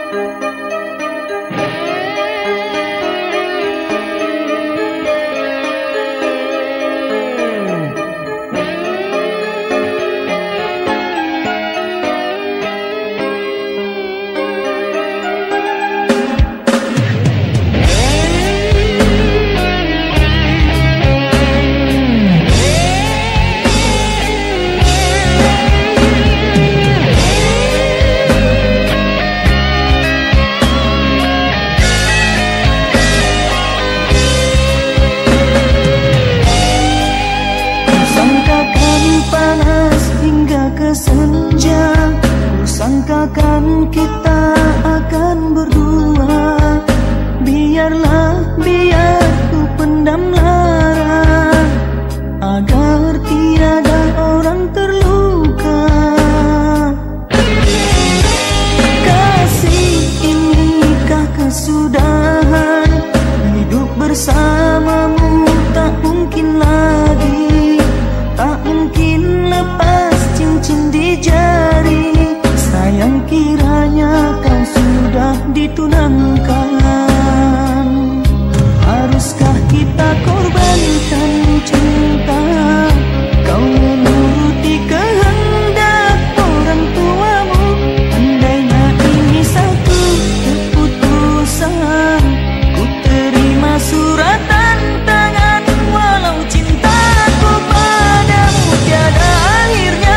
Sangkakan kita akan berdua, biarlah ku pendam lara agar tiada orang terluka. Kasih inikah kesudahan, hidup bersamamu tak mungkin lagi, tak mungkin lepas cincin di jari. Sayang kiranya kau sudah ditunangkan. Haruskah kita korbankan cinta, kau menuruti kehendak orang tuamu? Andainya ini satu keputusan, ku terima suratan tangan, walau cintaku padamu tiada akhirnya.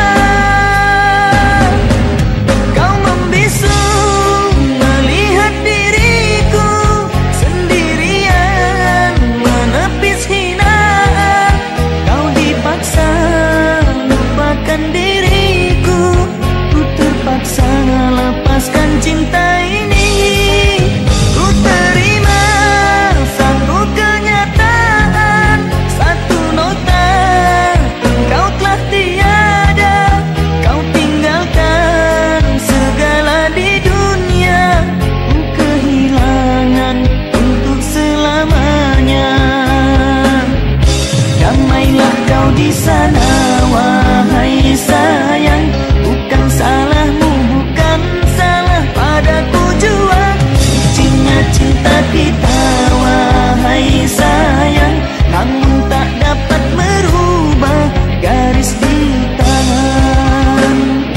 Lepaskan cinta ini, ku terima satu kenyataan, satu nota, kau telah tiada, kau tinggalkan segala di dunia, ku kehilangan untuk selamanya. Damailah kau di sana, wahai sayang, bukan salahmu, padaku jua sucinya cinta kita, wahai sayang, namun tak dapat merubah garis di tangan.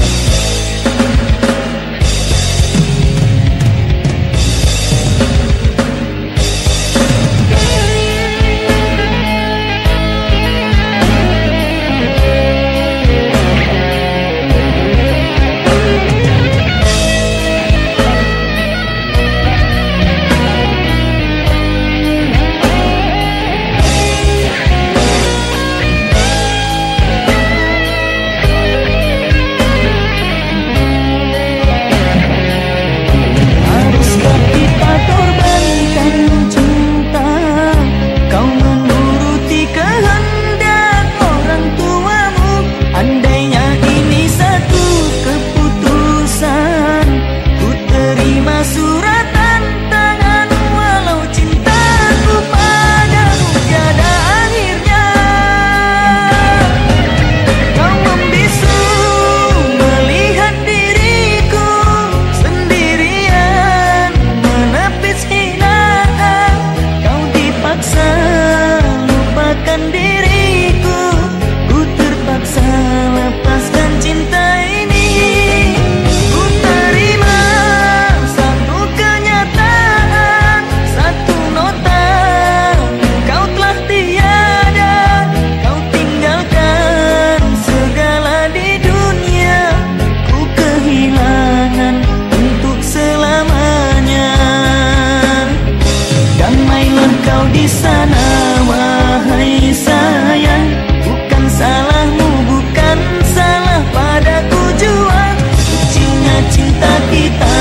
Di sana, wahai sayang, bukan salahmu, bukan salah padaku jua, sucinya cinta kita.